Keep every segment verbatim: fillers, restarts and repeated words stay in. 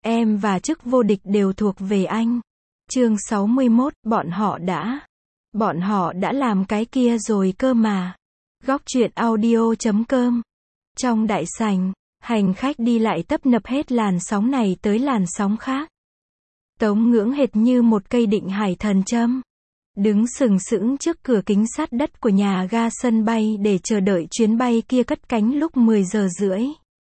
Em và chức vô địch đều thuộc về anh. Chương sáu mươi mốt, bọn họ đã. Bọn họ đã làm cái kia rồi cơ mà. Góc truyện audio chấm com. Trong đại sảnh, hành khách đi lại tấp nập hết làn sóng này tới làn sóng khác. Tống Ngưỡng hệt như một cây định hải thần châm. Đứng sừng sững trước cửa kính sắt đất của nhà ga sân bay để chờ đợi chuyến bay kia cất cánh lúc mười giờ rưỡi.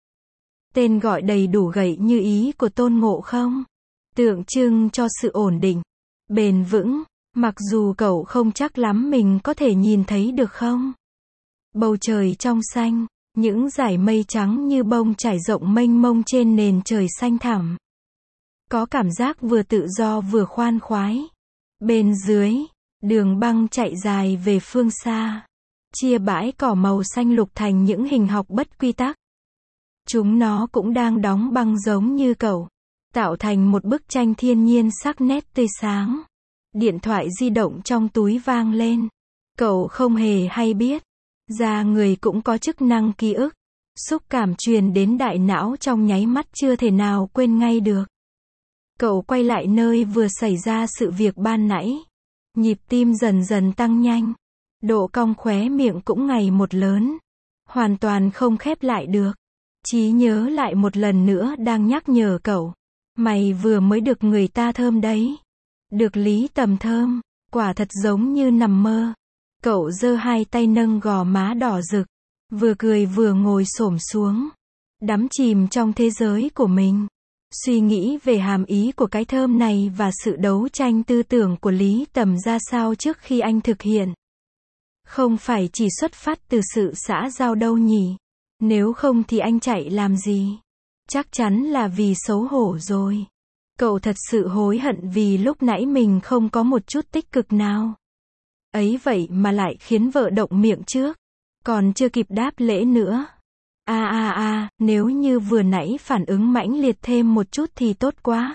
Tên gọi đầy đủ gậy như ý của Tôn Ngộ Không. Tượng trưng cho sự ổn định, bền vững, mặc dù cậu không chắc lắm mình có thể nhìn thấy được không. Bầu trời trong xanh, những dải mây trắng như bông trải rộng mênh mông trên nền trời xanh thẳm. Có cảm giác vừa tự do vừa khoan khoái. Bên dưới, đường băng chạy dài về phương xa, chia bãi cỏ màu xanh lục thành những hình học bất quy tắc. Chúng nó cũng đang đóng băng giống như cậu, tạo thành một bức tranh thiên nhiên sắc nét tươi sáng. Điện thoại di động trong túi vang lên. Cậu không hề hay biết, da người cũng có chức năng ký ức. Xúc cảm truyền đến đại não trong nháy mắt chưa thể nào quên ngay được. Cậu quay lại nơi vừa xảy ra sự việc ban nãy. Nhịp tim dần dần tăng nhanh. Độ cong khóe miệng cũng ngày một lớn. Hoàn toàn không khép lại được. Trí nhớ lại một lần nữa đang nhắc nhở cậu. Mày vừa mới được người ta thơm đấy. Được Lý Tầm thơm, quả thật giống như nằm mơ. Cậu giơ hai tay nâng gò má đỏ rực, vừa cười vừa ngồi xổm xuống, đắm chìm trong thế giới của mình. Suy nghĩ về hàm ý của cái thơm này và sự đấu tranh tư tưởng của Lý Tầm ra sao trước khi anh thực hiện. Không phải chỉ xuất phát từ sự xã giao đâu nhỉ? Nếu không thì anh chạy làm gì? Chắc chắn là vì xấu hổ rồi. Cậu thật sự hối hận vì lúc nãy mình không có một chút tích cực nào. Ấy vậy mà lại khiến vợ động miệng trước. Còn chưa kịp đáp lễ nữa. À à à, nếu như vừa nãy phản ứng mãnh liệt thêm một chút thì tốt quá.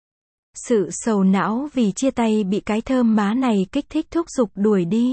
Sự sầu não vì chia tay bị cái thơm má này kích thích thúc giục đuổi đi.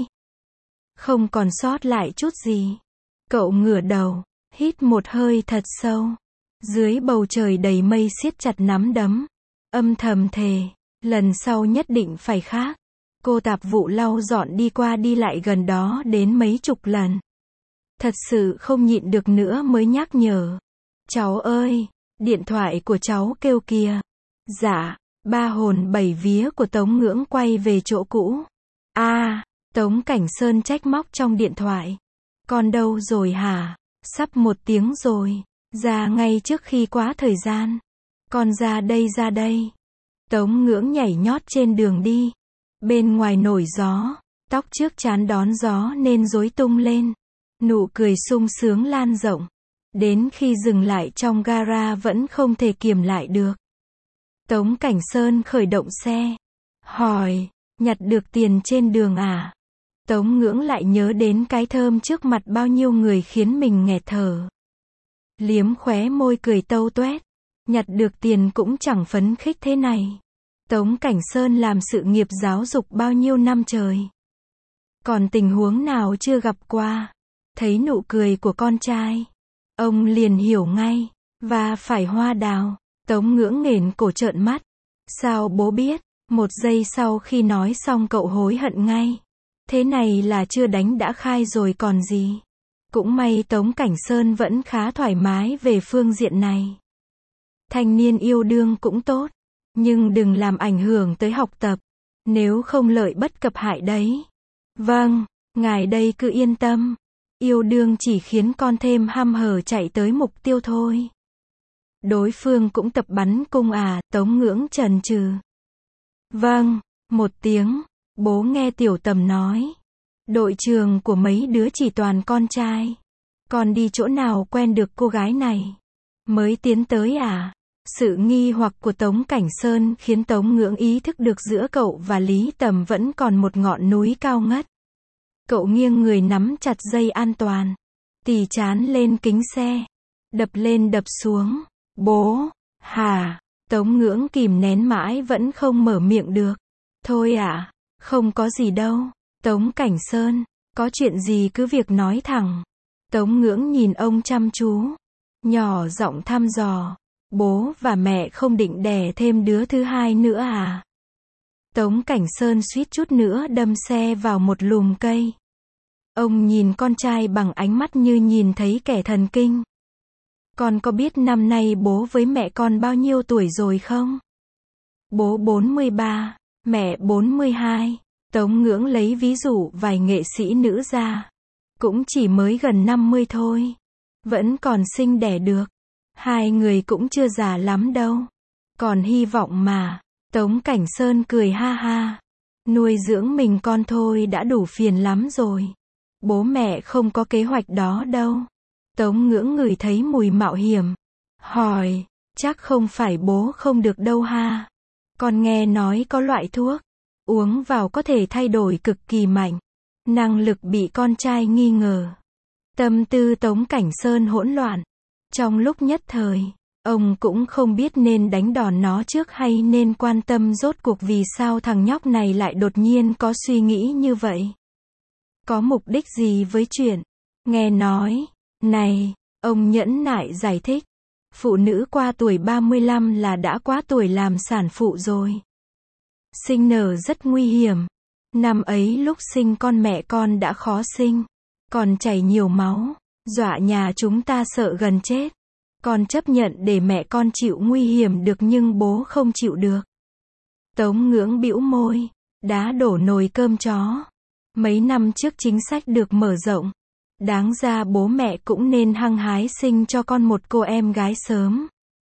Không còn sót lại chút gì. Cậu ngửa đầu, hít một hơi thật sâu. Dưới bầu trời đầy mây siết chặt nắm đấm. Âm thầm thề, lần sau nhất định phải khác. Cô tạp vụ lau dọn đi qua đi lại gần đó đến mấy chục lần. Thật sự không nhịn được nữa mới nhắc nhở. Cháu ơi, điện thoại của cháu kêu kìa. Dạ, ba hồn bảy vía của Tống Ngưỡng quay về chỗ cũ. A, à, Tống Cảnh Sơn trách móc trong điện thoại. Con đâu rồi hả? Sắp một tiếng rồi. Ra ngay trước khi quá thời gian. Con ra đây ra đây. Tống Ngưỡng nhảy nhót trên đường đi. Bên ngoài nổi gió, tóc trước trán đón gió nên rối tung lên. Nụ cười sung sướng lan rộng. Đến khi dừng lại trong gara vẫn không thể kiềm lại được. Tống Cảnh Sơn khởi động xe. Hỏi, nhặt được tiền trên đường à? Tống Ngưỡng lại nhớ đến cái thơm trước mặt bao nhiêu người khiến mình nghẹt thở. Liếm khóe môi cười tâu tuét. Nhặt được tiền cũng chẳng phấn khích thế này. Tống Cảnh Sơn làm sự nghiệp giáo dục bao nhiêu năm trời. Còn tình huống nào chưa gặp qua. Thấy nụ cười của con trai, ông liền hiểu ngay. Và phải hoa đào. Tống Ngưỡng nghển cổ trợn mắt. Sao bố biết? Một giây sau khi nói xong cậu hối hận ngay. Thế này là chưa đánh đã khai rồi còn gì. Cũng may Tống Cảnh Sơn vẫn khá thoải mái về phương diện này. Thanh niên yêu đương cũng tốt. Nhưng đừng làm ảnh hưởng tới học tập. Nếu không lợi bất cập hại đấy. Vâng, ngài đây cứ yên tâm. Yêu đương chỉ khiến con thêm hăm hở chạy tới mục tiêu thôi. Đối phương cũng tập bắn cung à? Tống Ngưỡng chần chừ. Vâng, một tiếng. Bố nghe Tiểu Tầm nói. Đội trường của mấy đứa chỉ toàn con trai. Con đi chỗ nào quen được cô gái này? Mới tiến tới à? Sự nghi hoặc của Tống Cảnh Sơn khiến Tống Ngưỡng ý thức được giữa cậu và Lý Tầm vẫn còn một ngọn núi cao ngất. Cậu nghiêng người nắm chặt dây an toàn. Tì chán lên kính xe. Đập lên đập xuống. Bố, hả? Tống Ngưỡng kìm nén mãi vẫn không mở miệng được. Thôi ạ, à, không có gì đâu. Tống Cảnh Sơn, có chuyện gì cứ việc nói thẳng. Tống Ngưỡng nhìn ông chăm chú. Nhỏ giọng thăm dò. Bố và mẹ không định đẻ thêm đứa thứ hai nữa à? Tống Cảnh Sơn suýt chút nữa đâm xe vào một lùm cây. Ông nhìn con trai bằng ánh mắt như nhìn thấy kẻ thần kinh. Con có biết năm nay bố với mẹ con bao nhiêu tuổi rồi không? Bố bốn mươi ba, mẹ bốn mươi hai. Tống Ngưỡng lấy ví dụ vài nghệ sĩ nữ ra. Cũng chỉ mới gần năm mươi thôi. Vẫn còn sinh đẻ được. Hai người cũng chưa già lắm đâu. Còn hy vọng mà. Tống Cảnh Sơn cười ha ha. Nuôi dưỡng mình con thôi đã đủ phiền lắm rồi. Bố mẹ không có kế hoạch đó đâu. Tống Ngưỡng ngửi thấy mùi mạo hiểm. Hỏi, chắc không phải bố không được đâu ha. Con nghe nói có loại thuốc. Uống vào có thể thay đổi cực kỳ mạnh. Năng lực bị con trai nghi ngờ. Tâm tư Tống Cảnh Sơn hỗn loạn. Trong lúc nhất thời, ông cũng không biết nên đánh đòn nó trước hay nên quan tâm rốt cuộc vì sao thằng nhóc này lại đột nhiên có suy nghĩ như vậy. Có mục đích gì với chuyện? Nghe nói, này, ông nhẫn nại giải thích. Phụ nữ qua tuổi ba mươi lăm là đã quá tuổi làm sản phụ rồi. Sinh nở rất nguy hiểm. Năm ấy lúc sinh con mẹ con đã khó sinh. Còn chảy nhiều máu. Dọa nhà chúng ta sợ gần chết. Con chấp nhận để mẹ con chịu nguy hiểm được nhưng bố không chịu được. Tống Ngưỡng bĩu môi. Đá đổ nồi cơm chó. Mấy năm trước chính sách được mở rộng. Đáng ra bố mẹ cũng nên hăng hái sinh cho con một cô em gái sớm.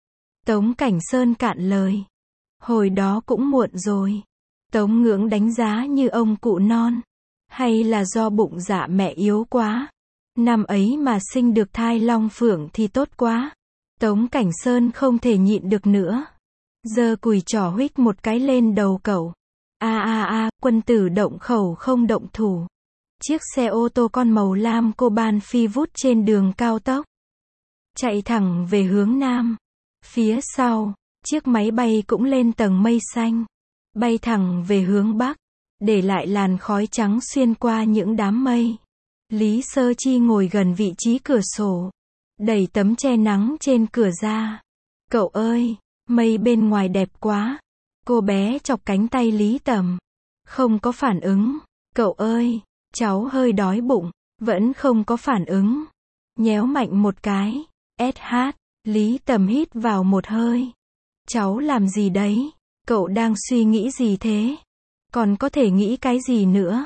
Tống Cảnh Sơn cạn lời. Hồi đó cũng muộn rồi. Tống Ngưỡng đánh giá như ông cụ non. Hay là do bụng dạ mẹ yếu quá. Năm ấy mà sinh được thai long phượng thì tốt quá. Tống Cảnh Sơn không thể nhịn được nữa. Giơ cùi trỏ huých một cái lên đầu cậu. A a a, quân tử động khẩu không động thủ. Chiếc xe ô tô con màu lam coban phi vút trên đường cao tốc. Chạy thẳng về hướng nam. Phía sau, chiếc máy bay cũng lên tầng mây xanh. Bay thẳng về hướng bắc. Để lại làn khói trắng xuyên qua những đám mây. Lý Sơ Chi ngồi gần vị trí cửa sổ. Đẩy tấm che nắng trên cửa ra. Cậu ơi, mây bên ngoài đẹp quá. Cô bé chọc cánh tay Lý Tầm. Không có phản ứng. Cậu ơi, cháu hơi đói bụng. Vẫn không có phản ứng. Nhéo mạnh một cái. ét hát, Lý Tầm hít vào một hơi. Cháu làm gì đấy? Cậu đang suy nghĩ gì thế? Còn có thể nghĩ cái gì nữa?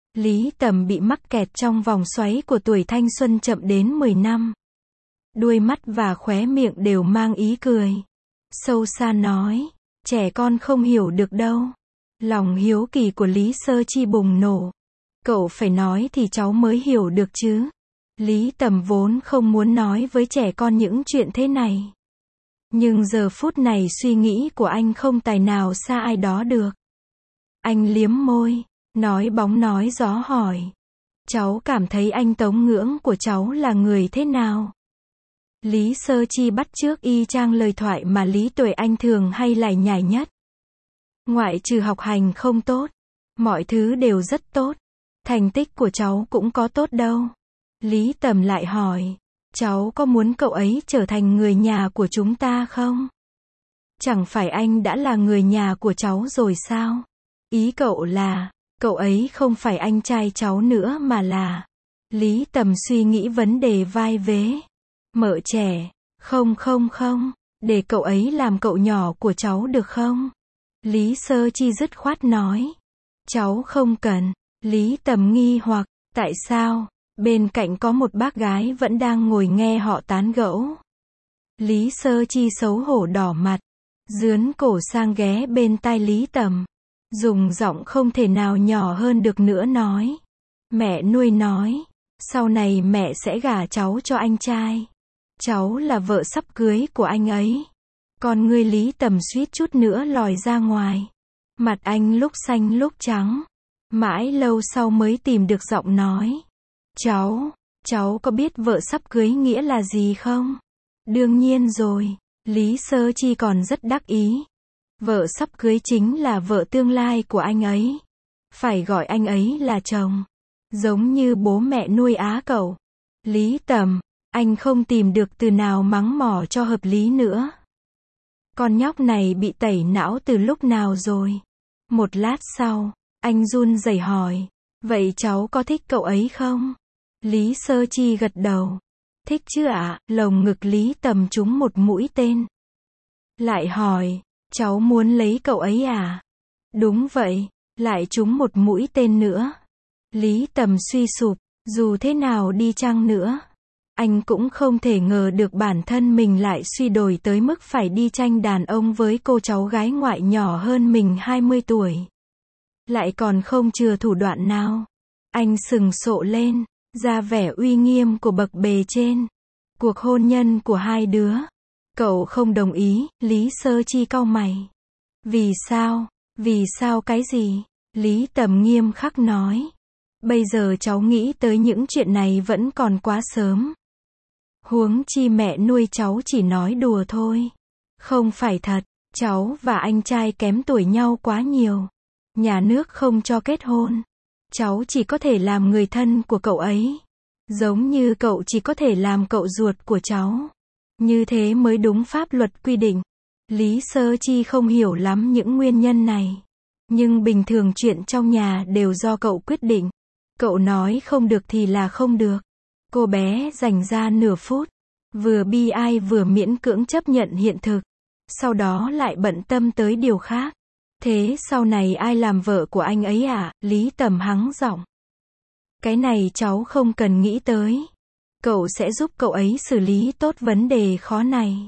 Lý Tầm bị mắc kẹt trong vòng xoáy của tuổi thanh xuân chậm đến mười năm. Đuôi mắt và khóe miệng đều mang ý cười. Sâu xa nói, trẻ con không hiểu được đâu. Lòng hiếu kỳ của Lý Sơ Chi bùng nổ. Cậu phải nói thì cháu mới hiểu được chứ. Lý Tầm vốn không muốn nói với trẻ con những chuyện thế này. Nhưng giờ phút này suy nghĩ của anh không tài nào xa ai đó được. Anh liếm môi, nói bóng nói gió hỏi. Cháu cảm thấy anh Tống Ngưỡng của cháu là người thế nào? Lý Sơ Chi bắt chước y chang lời thoại mà Lý Tuệ Anh thường hay lải nhải nhất. Ngoại trừ học hành không tốt, mọi thứ đều rất tốt. Thành tích của cháu cũng có tốt đâu. Lý Tầm lại hỏi, cháu có muốn cậu ấy trở thành người nhà của chúng ta không? Chẳng phải anh đã là người nhà của cháu rồi sao? Ý cậu là, cậu ấy không phải anh trai cháu nữa mà là... Lý Tầm suy nghĩ vấn đề vai vế. Mợ trẻ, không không không, để cậu ấy làm cậu nhỏ của cháu được không? Lý Sơ Chi dứt khoát nói. Cháu không cần. Lý Tầm nghi hoặc, tại sao? Bên cạnh có một bác gái vẫn đang ngồi nghe họ tán gẫu. Lý Sơ Chi xấu hổ đỏ mặt, dướn cổ sang ghé bên tai Lý Tầm. Dùng giọng không thể nào nhỏ hơn được nữa nói. Mẹ nuôi nói, sau này mẹ sẽ gả cháu cho anh trai. Cháu là vợ sắp cưới của anh ấy. Còn ngươi Lý Tầm suýt chút nữa lòi ra ngoài. Mặt anh lúc xanh lúc trắng. Mãi lâu sau mới tìm được giọng nói. Cháu, cháu có biết vợ sắp cưới nghĩa là gì không? Đương nhiên rồi. Lý Sơ Chi còn rất đắc ý. Vợ sắp cưới chính là vợ tương lai của anh ấy. Phải gọi anh ấy là chồng. Giống như bố mẹ nuôi á cậu. Lý Tầm, anh không tìm được từ nào mắng mỏ cho hợp lý nữa. Con nhóc này bị tẩy não từ lúc nào rồi? Một lát sau, anh run rẩy hỏi, vậy cháu có thích cậu ấy không? Lý Sơ Chi gật đầu. Thích chứ ạ, lồng ngực Lý Tầm trúng một mũi tên. Lại hỏi, cháu muốn lấy cậu ấy à? Đúng vậy, lại trúng một mũi tên nữa. Lý Tầm suy sụp, dù thế nào đi chăng nữa, anh cũng không thể ngờ được bản thân mình lại suy đồi tới mức phải đi tranh đàn ông với cô cháu gái ngoại nhỏ hơn mình hai mươi tuổi. Lại còn không chừa thủ đoạn nào. Anh sừng sộ lên, ra vẻ uy nghiêm của bậc bề trên. Cuộc hôn nhân của hai đứa. Cậu không đồng ý, Lý Sơ Chi cau mày. Vì sao? Vì sao cái gì? Lý Tầm nghiêm khắc nói. Bây giờ cháu nghĩ tới những chuyện này vẫn còn quá sớm. Huống chi mẹ nuôi cháu chỉ nói đùa thôi. Không phải thật, cháu và anh trai kém tuổi nhau quá nhiều. Nhà nước không cho kết hôn. Cháu chỉ có thể làm người thân của cậu ấy. Giống như cậu chỉ có thể làm cậu ruột của cháu. Như thế mới đúng pháp luật quy định. Lý Sơ Chi không hiểu lắm những nguyên nhân này. Nhưng bình thường chuyện trong nhà đều do cậu quyết định. Cậu nói không được thì là không được. Cô bé dành ra nửa phút. Vừa bi ai vừa miễn cưỡng chấp nhận hiện thực. Sau đó lại bận tâm tới điều khác. Thế sau này ai làm vợ của anh ấy à? Lý Tầm hắng giọng. Cái này cháu không cần nghĩ tới. Cậu sẽ giúp cậu ấy xử lý tốt vấn đề khó này.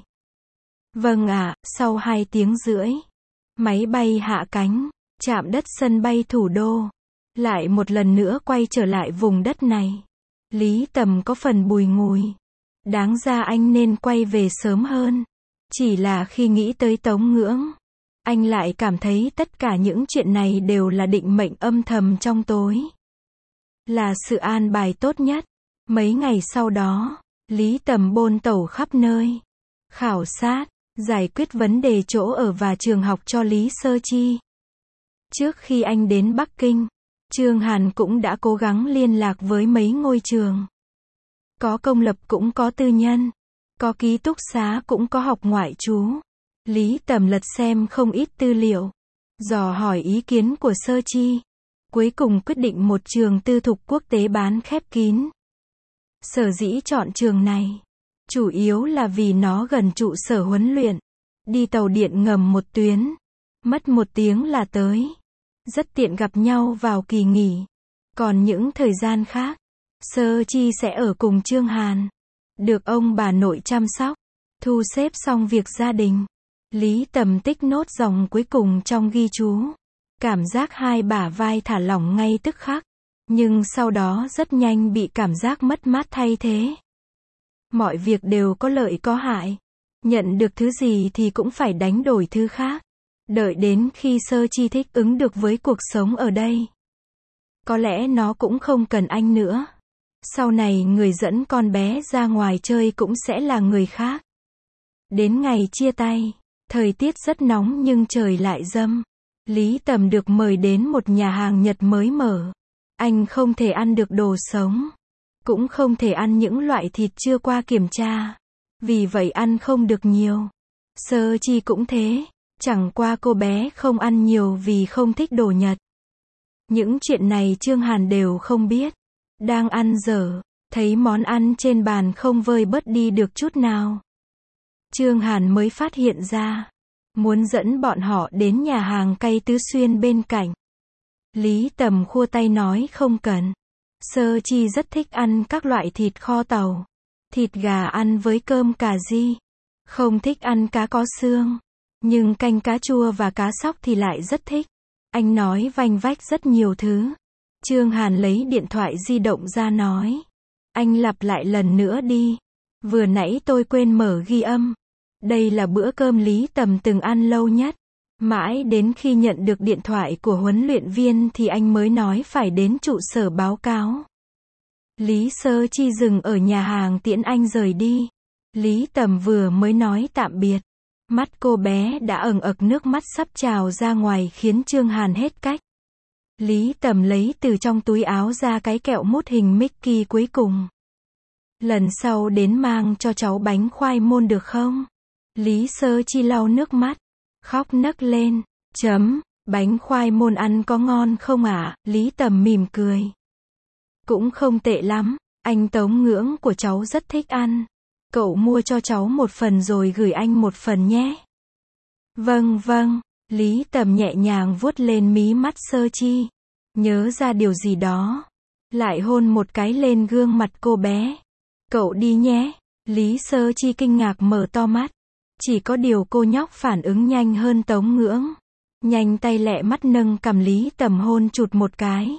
Vâng ạ, sau hai tiếng rưỡi. Máy bay hạ cánh, chạm đất sân bay thủ đô. Lại một lần nữa quay trở lại vùng đất này. Lý Tầm có phần bùi ngùi. Đáng ra anh nên quay về sớm hơn. Chỉ là khi nghĩ tới Tống Ngưỡng, anh lại cảm thấy tất cả những chuyện này đều là định mệnh âm thầm trong tối. Là sự an bài tốt nhất. Mấy ngày sau đó, Lý Tầm bôn tẩu khắp nơi. Khảo sát, giải quyết vấn đề chỗ ở và trường học cho Lý Sơ Chi. Trước khi anh đến Bắc Kinh, Trương Hàn cũng đã cố gắng liên lạc với mấy ngôi trường. Có công lập cũng có tư nhân. Có ký túc xá cũng có học ngoại trú. Lý Tầm lật xem không ít tư liệu. Dò hỏi ý kiến của Sơ Chi. Cuối cùng quyết định một trường tư thục quốc tế bán khép kín. Sở dĩ chọn trường này, chủ yếu là vì nó gần trụ sở huấn luyện. Đi tàu điện ngầm một tuyến. Mất một tiếng là tới. Rất tiện gặp nhau vào kỳ nghỉ. Còn những thời gian khác, Sơ Chi sẽ ở cùng Trương Hàn. Được ông bà nội chăm sóc. Thu xếp xong việc gia đình. Lý Tầm tích nốt dòng cuối cùng trong ghi chú. Cảm giác hai bả vai thả lỏng ngay tức khắc. Nhưng sau đó rất nhanh bị cảm giác mất mát thay thế. Mọi việc đều có lợi có hại. Nhận được thứ gì thì cũng phải đánh đổi thứ khác. Đợi đến khi Sơ Chi thích ứng được với cuộc sống ở đây. Có lẽ nó cũng không cần anh nữa. Sau này người dẫn con bé ra ngoài chơi cũng sẽ là người khác. Đến ngày chia tay, thời tiết rất nóng nhưng trời lại râm. Lý Tầm được mời đến một nhà hàng Nhật mới mở. Anh không thể ăn được đồ sống. Cũng không thể ăn những loại thịt chưa qua kiểm tra. Vì vậy ăn không được nhiều. Sơ Chi cũng thế. Chẳng qua cô bé không ăn nhiều vì không thích đồ Nhật. Những chuyện này Trương Hàn đều không biết. Đang ăn dở, thấy món ăn trên bàn không vơi bớt đi được chút nào. Trương Hàn mới phát hiện ra. Muốn dẫn bọn họ đến nhà hàng cây Tứ Xuyên bên cạnh. Lý Tầm khua tay nói không cần. Sơ Chi rất thích ăn các loại thịt kho tàu. Thịt gà ăn với cơm cà ri. Không thích ăn cá có xương. Nhưng canh cá chua và cá sóc thì lại rất thích. Anh nói vanh vách rất nhiều thứ. Trương Hàn lấy điện thoại di động ra nói. Anh lặp lại lần nữa đi. Vừa nãy tôi quên mở ghi âm. Đây là bữa cơm Lý Tầm từng ăn lâu nhất. Mãi đến khi nhận được điện thoại của huấn luyện viên thì anh mới nói phải đến trụ sở báo cáo. Lý Sơ Chi dừng ở nhà hàng tiễn anh rời đi. Lý Tầm vừa mới nói tạm biệt. Mắt cô bé đã ẩn ực nước mắt sắp trào ra ngoài khiến Trương Hàn hết cách. Lý Tầm lấy từ trong túi áo ra cái kẹo mút hình Mickey cuối cùng. Lần sau đến mang cho cháu bánh khoai môn được không? Lý Sơ Chi lau nước mắt, khóc nấc lên. Chấm, bánh khoai môn ăn có ngon không ạ? Lý Tầm mỉm cười. Cũng không tệ lắm, anh Tống Ngưỡng của cháu rất thích ăn. Cậu mua cho cháu một phần rồi gửi anh một phần nhé. Vâng vâng, Lý Tầm nhẹ nhàng vuốt lên mí mắt Sơ Chi. Nhớ ra điều gì đó. Lại hôn một cái lên gương mặt cô bé. Cậu đi nhé. Lý Sơ Chi kinh ngạc mở to mắt. Chỉ có điều cô nhóc phản ứng nhanh hơn Tống Ngưỡng. Nhanh tay lẹ mắt nâng cằm Lý Tầm hôn chụt một cái.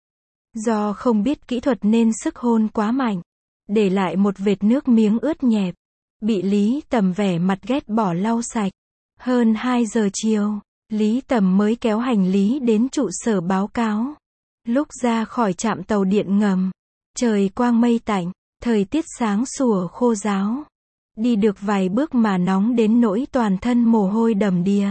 Do không biết kỹ thuật nên sức hôn quá mạnh. Để lại một vệt nước miếng ướt nhẹp. Bị Lý Tầm vẻ mặt ghét bỏ lau sạch. Hơn hai giờ chiều, Lý Tầm mới kéo hành lý đến trụ sở báo cáo. Lúc ra khỏi trạm tàu điện ngầm, trời quang mây tạnh, thời tiết sáng sủa khô ráo. Đi được vài bước mà nóng đến nỗi toàn thân mồ hôi đầm đìa.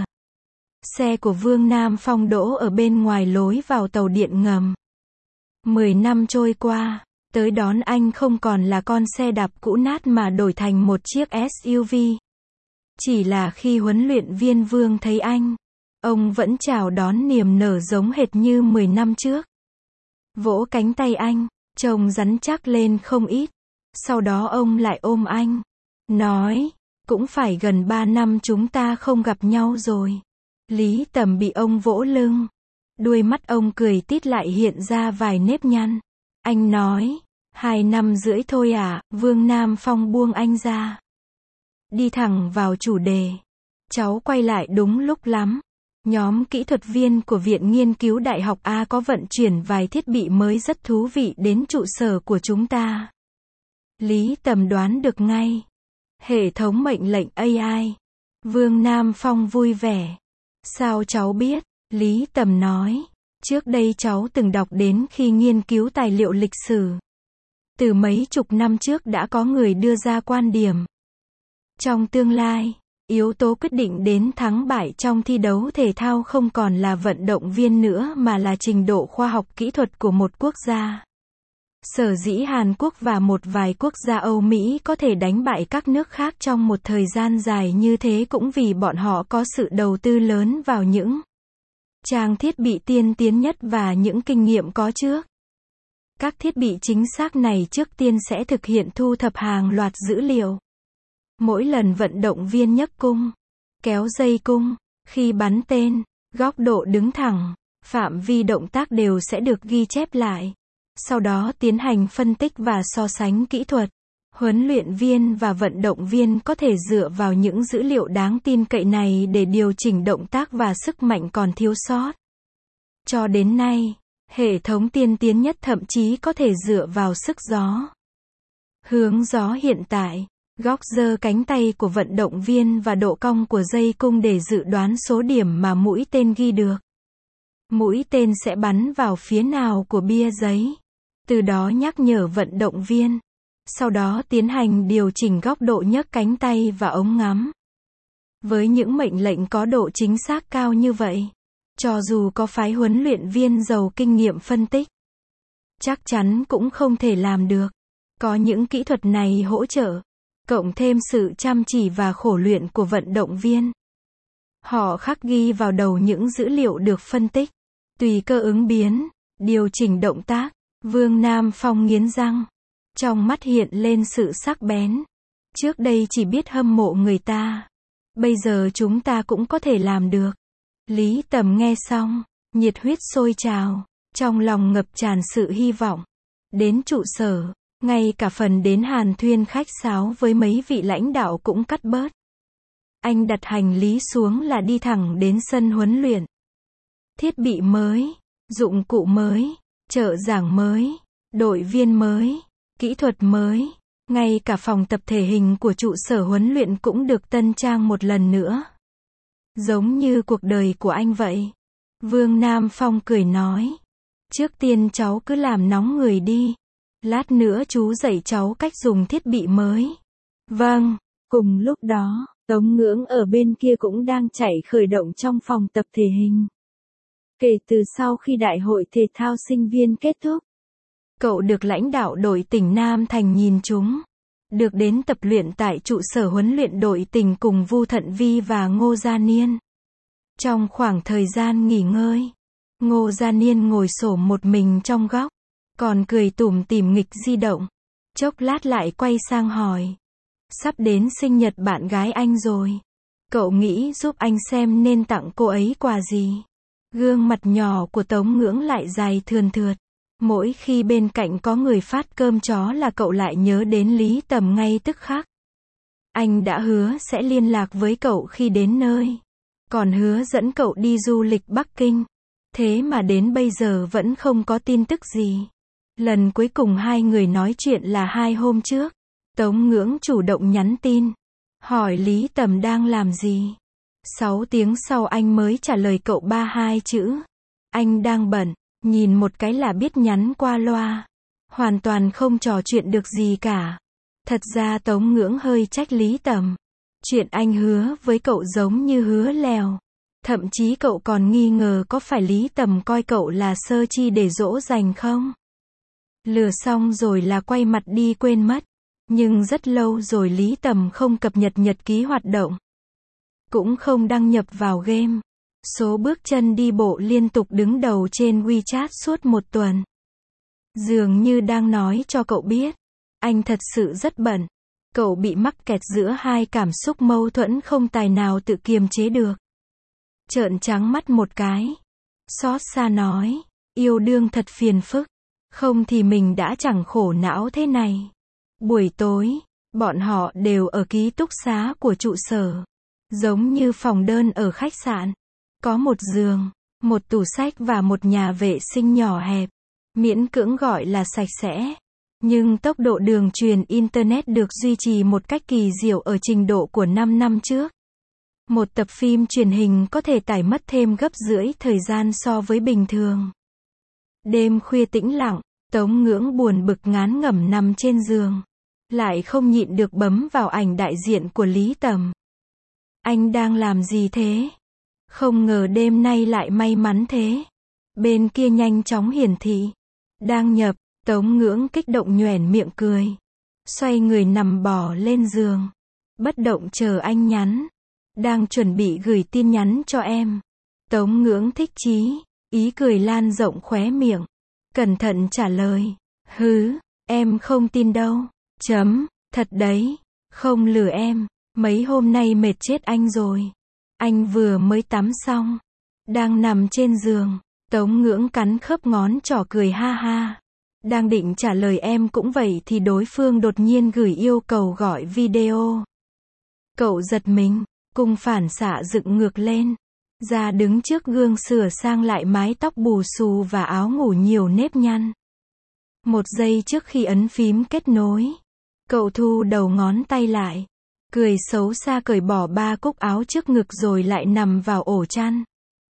Xe của Vương Nam Phong đỗ ở bên ngoài lối vào tàu điện ngầm. Mười năm trôi qua, tới đón anh không còn là con xe đạp cũ nát mà đổi thành một chiếc ét u vê. Chỉ là khi huấn luyện viên Vương thấy anh, ông vẫn chào đón niềm nở giống hệt như mười năm trước. Vỗ cánh tay anh, trông rắn chắc lên không ít. Sau đó ông lại ôm anh, nói, cũng phải gần ba năm chúng ta không gặp nhau rồi. Lý Tầm bị ông vỗ lưng. Đuôi mắt ông cười tít lại hiện ra vài nếp nhăn. Anh nói, hai năm rưỡi thôi à? Vương Nam Phong buông anh ra. Đi thẳng vào chủ đề. Cháu quay lại đúng lúc lắm. Nhóm kỹ thuật viên của Viện Nghiên cứu Đại học A có vận chuyển vài thiết bị mới rất thú vị đến trụ sở của chúng ta. Lý Tầm đoán được ngay. Hệ thống mệnh lệnh a i. Vương Nam Phong vui vẻ. Sao cháu biết? Lý Tầm nói. Trước đây cháu từng đọc đến khi nghiên cứu tài liệu lịch sử. Từ mấy chục năm trước đã có người đưa ra quan điểm. Trong tương lai, yếu tố quyết định đến thắng bại trong thi đấu thể thao không còn là vận động viên nữa mà là trình độ khoa học kỹ thuật của một quốc gia. Sở dĩ Hàn Quốc và một vài quốc gia Âu Mỹ có thể đánh bại các nước khác trong một thời gian dài như thế cũng vì bọn họ có sự đầu tư lớn vào những trang thiết bị tiên tiến nhất và những kinh nghiệm có trước. Các thiết bị chính xác này trước tiên sẽ thực hiện thu thập hàng loạt dữ liệu. Mỗi lần vận động viên nhấc cung, kéo dây cung, khi bắn tên, góc độ đứng thẳng, phạm vi động tác đều sẽ được ghi chép lại. Sau đó tiến hành phân tích và so sánh kỹ thuật. Huấn luyện viên và vận động viên có thể dựa vào những dữ liệu đáng tin cậy này để điều chỉnh động tác và sức mạnh còn thiếu sót. Cho đến nay, hệ thống tiên tiến nhất thậm chí có thể dựa vào sức gió. Hướng gió hiện tại, góc giơ cánh tay của vận động viên và độ cong của dây cung để dự đoán số điểm mà mũi tên ghi được. Mũi tên sẽ bắn vào phía nào của bia giấy. Từ đó nhắc nhở vận động viên. Sau đó tiến hành điều chỉnh góc độ nhấc cánh tay và ống ngắm. Với những mệnh lệnh có độ chính xác cao như vậy, cho dù có phái huấn luyện viên giàu kinh nghiệm phân tích, chắc chắn cũng không thể làm được. Có những kỹ thuật này hỗ trợ, cộng thêm sự chăm chỉ và khổ luyện của vận động viên. Họ khắc ghi vào đầu những dữ liệu được phân tích, tùy cơ ứng biến, điều chỉnh động tác. Vương Nam Phong nghiến răng. Trong mắt hiện lên sự sắc bén. Trước đây chỉ biết hâm mộ người ta. Bây giờ chúng ta cũng có thể làm được. Lý Tầm nghe xong, nhiệt huyết sôi trào. Trong lòng ngập tràn sự hy vọng. Đến trụ sở, ngay cả phần đến hàn thuyên khách sáo với mấy vị lãnh đạo cũng cắt bớt. Anh đặt hành lý xuống là đi thẳng đến sân huấn luyện. Thiết bị mới, dụng cụ mới, trợ giảng mới, đội viên mới, kỹ thuật mới, ngay cả phòng tập thể hình của trụ sở huấn luyện cũng được tân trang một lần nữa. Giống như cuộc đời của anh vậy. Vương Nam Phong cười nói. Trước tiên cháu cứ làm nóng người đi. Lát nữa chú dạy cháu cách dùng thiết bị mới. Vâng. Cùng lúc đó, Tống Ngưỡng ở bên kia cũng đang chạy khởi động trong phòng tập thể hình. Kể từ sau khi đại hội thể thao sinh viên kết thúc, cậu được lãnh đạo đội tỉnh Nam Thành nhìn trúng. được đến tập luyện tại trụ sở huấn luyện đội tỉnh cùng Vu Thận Vi và Ngô Gia Niên. Trong khoảng thời gian nghỉ ngơi, Ngô Gia Niên ngồi xổm một mình trong góc, còn cười tủm tỉm nghịch di động. Chốc lát lại quay sang hỏi. Sắp đến sinh nhật bạn gái anh rồi. Cậu nghĩ giúp anh xem nên tặng cô ấy quà gì? Gương mặt nhỏ của Tống Ngưỡng lại dài thườn thượt. Mỗi khi bên cạnh có người phát cơm chó là cậu lại nhớ đến Lý Tầm ngay tức khắc. Anh đã hứa sẽ liên lạc với cậu khi đến nơi. Còn hứa dẫn cậu đi du lịch Bắc Kinh. Thế mà đến bây giờ vẫn không có tin tức gì. Lần cuối cùng hai người nói chuyện là hai hôm trước. Tống Ngưỡng chủ động nhắn tin. Hỏi Lý Tầm đang làm gì. Sáu tiếng sau anh mới trả lời cậu ba hai chữ. Anh đang bận. Nhìn một cái là biết nhắn qua loa. Hoàn toàn không trò chuyện được gì cả. Thật ra Tống Ngưỡng hơi trách Lý Tầm. Chuyện anh hứa với cậu giống như hứa lèo. Thậm chí cậu còn nghi ngờ có phải Lý Tầm coi cậu là sơ chi để dỗ dành không? Lừa xong rồi là quay mặt đi quên mất. Nhưng rất lâu rồi Lý Tầm không cập nhật nhật ký hoạt động. Cũng không đăng nhập vào game. Số bước chân đi bộ liên tục đứng đầu trên WeChat suốt một tuần. Dường như đang nói cho cậu biết. Anh thật sự rất bận. Cậu bị mắc kẹt giữa hai cảm xúc mâu thuẫn không tài nào tự kiềm chế được. Trợn trắng mắt một cái. Xót xa nói. Yêu đương thật phiền phức. Không thì mình đã chẳng khổ não thế này. Buổi tối, bọn họ đều ở ký túc xá của trụ sở. Giống như phòng đơn ở khách sạn. Có một giường, một tủ sách và một nhà vệ sinh nhỏ hẹp. Miễn cưỡng gọi là sạch sẽ. Nhưng tốc độ đường truyền Internet được duy trì một cách kỳ diệu ở trình độ của năm năm trước. Một tập phim truyền hình có thể tải mất thêm gấp rưỡi thời gian so với bình thường. Đêm khuya tĩnh lặng, Tống Ngưỡng buồn bực ngán ngẩm nằm trên giường. Lại không nhịn được bấm vào ảnh đại diện của Lý Tầm. Anh đang làm gì thế? Không ngờ đêm nay lại may mắn thế. Bên kia nhanh chóng hiển thị. Đang nhập, Tống Ngưỡng kích động nhoẻn miệng cười. Xoay người nằm bò lên giường. Bất động chờ anh nhắn. Đang chuẩn bị gửi tin nhắn cho em. Tống Ngưỡng thích chí. Ý cười lan rộng khóe miệng. Cẩn thận trả lời. Hứ, em không tin đâu. Chấm, thật đấy. Không lừa em. Mấy hôm nay mệt chết anh rồi. Anh vừa mới tắm xong. Đang nằm trên giường. Tống Ngưỡng cắn khớp ngón trỏ cười ha ha. Đang định trả lời em cũng vậy thì đối phương đột nhiên gửi yêu cầu gọi video. Cậu giật mình. Cung phản xạ dựng ngược lên. Ra đứng trước gương sửa sang lại mái tóc bù xù và áo ngủ nhiều nếp nhăn. Một giây trước khi ấn phím kết nối. Cậu thu đầu ngón tay lại. Cười xấu xa cởi bỏ ba cúc áo trước ngực rồi lại nằm vào ổ chăn.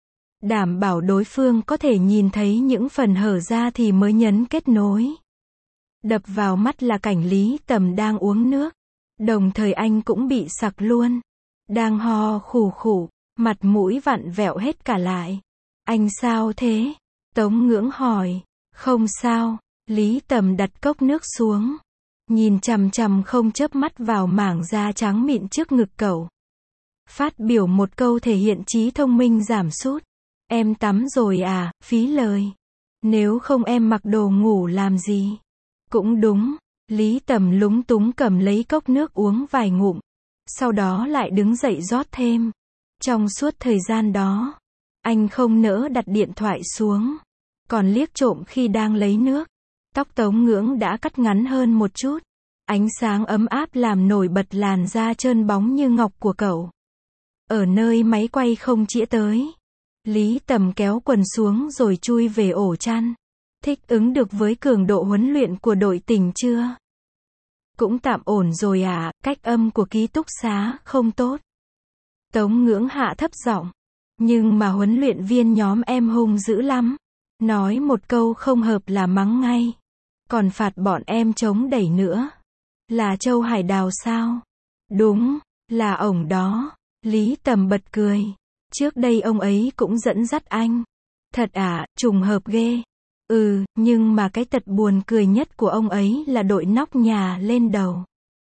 Đảm bảo đối phương có thể nhìn thấy những phần hở ra thì mới nhấn kết nối. Đập vào mắt là cảnh Lý Tầm đang uống nước. Đồng thời anh cũng bị sặc luôn. Đang ho khủ khủ, mặt mũi vặn vẹo hết cả lại. Anh sao thế? Tống Ngưỡng hỏi. Không sao. Lý Tầm đặt cốc nước xuống. Nhìn chằm chằm không chớp mắt vào mảng da trắng mịn trước ngực cậu. Phát biểu một câu thể hiện trí thông minh giảm sút. Em tắm rồi à, phí lời. Nếu không em mặc đồ ngủ làm gì? Cũng đúng. Lý Tầm lúng túng cầm lấy cốc nước uống vài ngụm. Sau đó lại đứng dậy rót thêm. Trong suốt thời gian đó, anh không nỡ đặt điện thoại xuống. Còn liếc trộm khi đang lấy nước. Tóc Tống Ngưỡng đã cắt ngắn hơn một chút. Ánh sáng ấm áp làm nổi bật làn da trơn bóng như ngọc của cậu. Ở nơi máy quay không chĩa tới. Lý Tầm kéo quần xuống rồi chui về ổ chăn. Thích ứng được với cường độ huấn luyện của đội tỉnh chưa? Cũng tạm ổn rồi à, cách âm của ký túc xá không tốt. Tống Ngưỡng hạ thấp giọng. Nhưng mà huấn luyện viên nhóm em hung dữ lắm. Nói một câu không hợp là mắng ngay. Còn phạt bọn em chống đẩy nữa. Là Châu Hải Đào sao? Đúng, là ổng đó. Lý Tầm bật cười. Trước đây ông ấy cũng dẫn dắt anh. Thật à, trùng hợp ghê. Ừ, nhưng mà cái tật buồn cười nhất của ông ấy là đội nóc nhà lên đầu.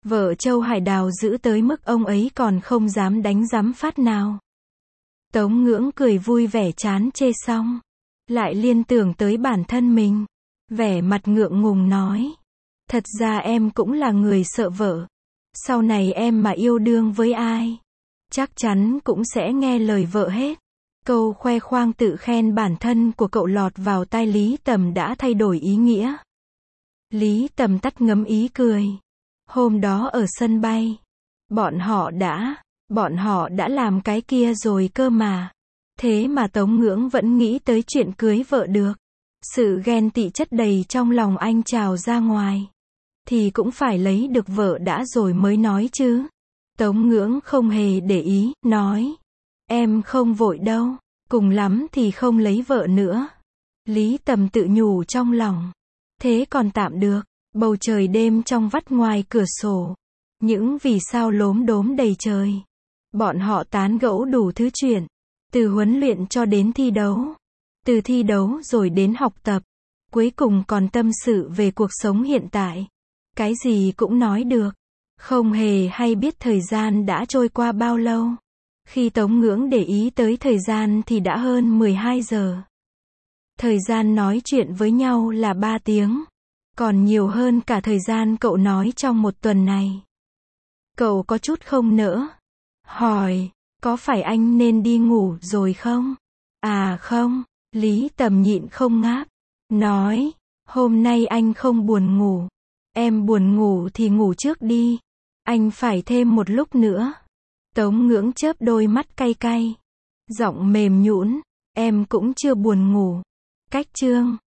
Vợ Châu Hải Đào giữ tới mức ông ấy còn không dám đánh giám phát nào. Tống Ngưỡng cười vui vẻ chán chê xong, lại liên tưởng tới bản thân mình, vẻ mặt ngượng ngùng nói. Thật ra em cũng là người sợ vợ. Sau này em mà yêu đương với ai, chắc chắn cũng sẽ nghe lời vợ hết. Câu khoe khoang tự khen bản thân của cậu lọt vào tai Lý Tầm đã thay đổi ý nghĩa. Lý Tầm tắt ngấm ý cười. Hôm đó ở sân bay, bọn họ đã, bọn họ đã làm cái kia rồi cơ mà. Thế mà Tống Ngưỡng vẫn nghĩ tới chuyện cưới vợ được. Sự ghen tị chất đầy trong lòng anh trào ra ngoài. Thì cũng phải lấy được vợ đã rồi mới nói chứ. Tống Ngưỡng không hề để ý, nói. Em không vội đâu, cùng lắm thì không lấy vợ nữa. Lý Tầm tự nhủ trong lòng. Thế còn tạm được. Bầu trời đêm trong vắt ngoài cửa sổ. Những vì sao lốm đốm đầy trời. Bọn họ tán gẫu đủ thứ chuyện. Từ huấn luyện cho đến thi đấu. Từ thi đấu rồi đến học tập. Cuối cùng còn tâm sự về cuộc sống hiện tại. Cái gì cũng nói được. Không hề hay biết thời gian đã trôi qua bao lâu. Khi Tống Ngưỡng để ý tới thời gian thì đã hơn mười hai giờ. Thời gian nói chuyện với nhau là ba tiếng. Còn nhiều hơn cả thời gian cậu nói trong một tuần này. Cậu có chút không nỡ. Hỏi, có phải anh nên đi ngủ rồi không? À không, Lý Tầm nhịn không ngáp. Nói, hôm nay anh không buồn ngủ. Em buồn ngủ thì ngủ trước đi. Anh phải thêm một lúc nữa. Tống Ngưỡng chớp đôi mắt cay cay. Giọng mềm nhũn, em cũng chưa buồn ngủ. Cách chương